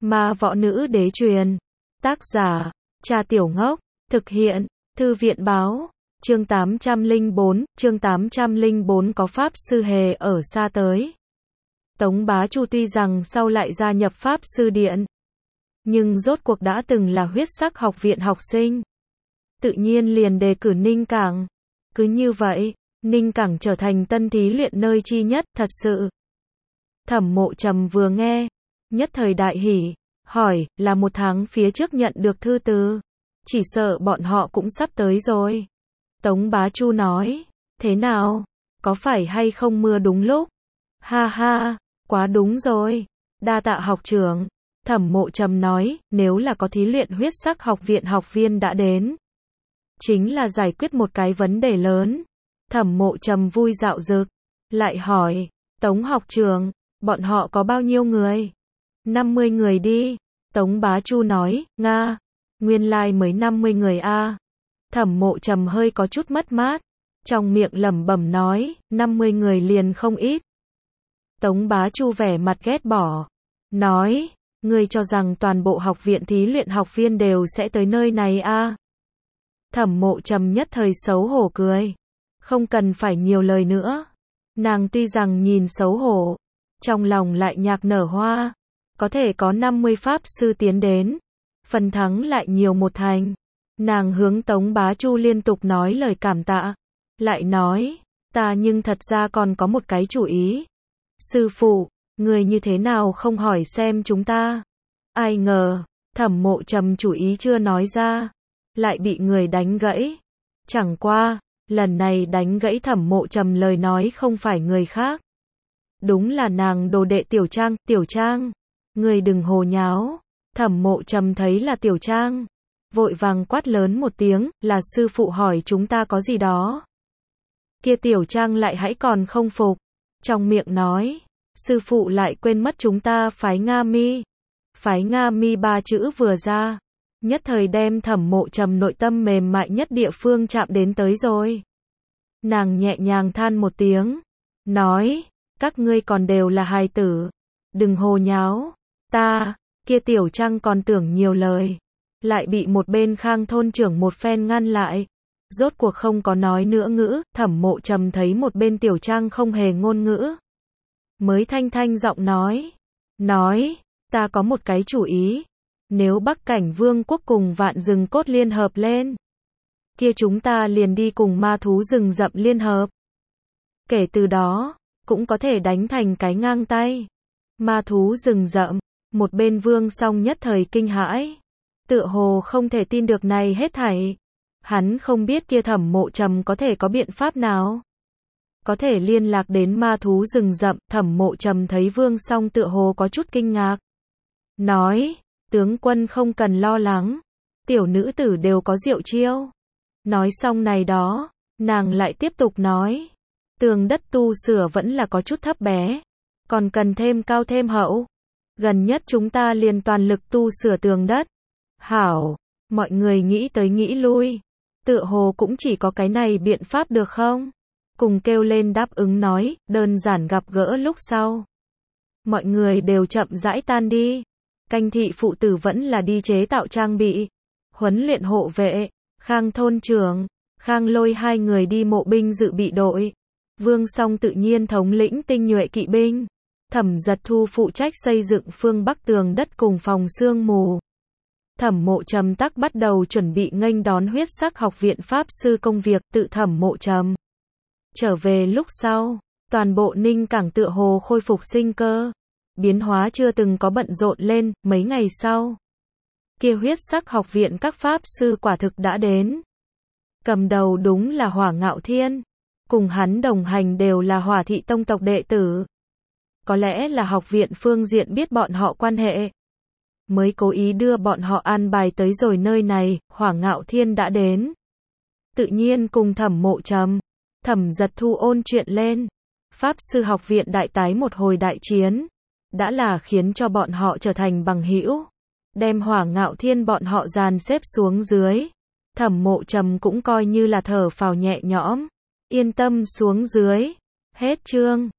Ma võ nữ đế truyền. Tác giả, Cha Tiểu Ngốc. Thực hiện, Thư viện báo. Chương 804 có Pháp Sư Hề ở xa tới. Tống Bá Chu tuy rằng sau lại gia nhập Pháp Sư Điện, nhưng rốt cuộc đã từng là huyết sắc học viện học sinh. Tự nhiên liền đề cử Ninh Cảng. Cứ như vậy, Ninh Cảng trở thành tân thí luyện nơi chi nhất, thật sự. Thẩm Mộ Trầm vừa nghe, nhất thời đại hỉ, hỏi, là 1 tháng phía trước nhận được thư từ. Chỉ sợ bọn họ cũng sắp tới rồi. Tống Bá Chu nói, thế nào? Có phải hay không mưa đúng lúc? Ha ha, quá đúng rồi. Đa tạ học trưởng. Thẩm Mộ Trầm nói, nếu là có thí luyện huyết sắc học viện học viên đã đến, chính là giải quyết một cái vấn đề lớn. Thẩm Mộ Trầm vui dạo dực, lại hỏi, Tống học trưởng, bọn họ có bao nhiêu người? 50 người đi. Tống Bá Chu nói, nga, nguyên lai mới 50 người a. Thẩm Mộ Trầm hơi có chút mất mát, trong miệng lẩm bẩm nói, 50 người liền không ít. Tống Bá Chu vẻ mặt ghét bỏ, nói, ngươi cho rằng toàn bộ học viện thí luyện học viên đều sẽ tới nơi này a? Thẩm Mộ Trầm nhất thời xấu hổ cười, không cần phải nhiều lời nữa. Nàng tuy rằng nhìn xấu hổ, trong lòng lại nhạc nở hoa, có thể có 50 pháp sư tiến đến, phần thắng lại nhiều 1 thành. Nàng hướng Tống Bá Chu liên tục nói lời cảm tạ, lại nói, ta nhưng thật ra còn có một cái chủ ý. Sư phụ, người như thế nào không hỏi xem chúng ta? Ai ngờ, Thẩm Mộ Trầm chủ ý chưa nói ra, lại bị người đánh gãy. Chẳng qua, lần này đánh gãy Thẩm Mộ Trầm lời nói không phải người khác, đúng là nàng đồ đệ Tiểu Trang. Tiểu Trang, người đừng hồ nháo. Thẩm Mộ Trầm thấy là Tiểu Trang, vội vàng quát lớn một tiếng, là sư phụ hỏi chúng ta có gì đó. Kia Tiểu Trang lại hãy còn không phục, trong miệng nói, sư phụ lại quên mất chúng ta phái Nga Mi. Phái Nga Mi 3 chữ vừa ra, nhất thời đem Thẩm Mộ Trầm nội tâm mềm mại nhất địa phương chạm đến tới rồi. Nàng nhẹ nhàng than một tiếng, nói, các ngươi còn đều là hài tử, đừng hồ nháo. Kia Tiểu Trang còn tưởng nhiều lời, lại bị một bên Khang thôn trưởng một phen ngăn lại, rốt cuộc không có nói nữa ngữ. Thẩm Mộ Trầm thấy một bên Tiểu Trang không hề ngôn ngữ, mới thanh thanh giọng nói, ta có một cái chủ ý, nếu Bắc Cảnh Vương quốc cùng Vạn Rừng Cốt liên hợp lên, kia chúng ta liền đi cùng ma thú rừng rậm liên hợp. Kể từ đó, cũng có thể đánh thành cái ngang tay. Ma thú rừng rậm, một bên Vương Song nhất thời kinh hãi, tựa hồ không thể tin được này hết thảy. Hắn không biết kia Thẩm Mộ Trầm có thể có biện pháp nào có thể liên lạc đến ma thú rừng rậm. Thẩm Mộ Trầm thấy Vương Song tựa hồ có chút kinh ngạc, nói, tướng quân không cần lo lắng, tiểu nữ tử đều có diệu chiêu. Nói xong này đó, nàng lại tiếp tục nói, tường đất tu sửa vẫn là có chút thấp bé, còn cần thêm cao thêm hậu. Gần nhất chúng ta liền toàn lực tu sửa tường đất. Hảo, mọi người nghĩ tới nghĩ lui, tựa hồ cũng chỉ có cái này biện pháp được không? Cùng kêu lên đáp ứng nói, đơn giản gặp gỡ lúc sau. Mọi người đều chậm rãi tan đi. Canh thị phụ tử vẫn là đi chế tạo trang bị, huấn luyện hộ vệ. Khang thôn trưởng, Khang Lôi 2 người đi mộ binh dự bị đội. Vương Song tự nhiên thống lĩnh tinh nhuệ kỵ binh. Thẩm Giật Thu phụ trách xây dựng phương Bắc tường đất cùng phòng sương mù. Thẩm Mộ Trầm tắc bắt đầu chuẩn bị nghênh đón huyết sắc học viện pháp sư công việc. Tự Thẩm Mộ Trầm trở về lúc sau, toàn bộ Ninh Cảng tựa hồ khôi phục sinh cơ, biến hóa chưa từng có bận rộn lên. Mấy ngày sau, kia huyết sắc học viện các pháp sư quả thực đã đến. Cầm đầu đúng là Hỏa Ngạo Thiên, cùng hắn đồng hành đều là Hỏa Thị tông tộc đệ tử. Có lẽ là học viện phương diện biết bọn họ quan hệ, mới cố ý đưa bọn họ an bài tới rồi nơi này. Hỏa Ngạo Thiên đã đến, tự nhiên cùng Thẩm Mộ Trầm, Thẩm Giật Thu ôn chuyện lên. Pháp sư học viện đại tái một hồi đại chiến, đã là khiến cho bọn họ trở thành bằng hữu, đem Hỏa Ngạo Thiên bọn họ dàn xếp xuống dưới. Thẩm Mộ Trầm cũng coi như là thở phào nhẹ nhõm, yên tâm xuống dưới. Hết chương.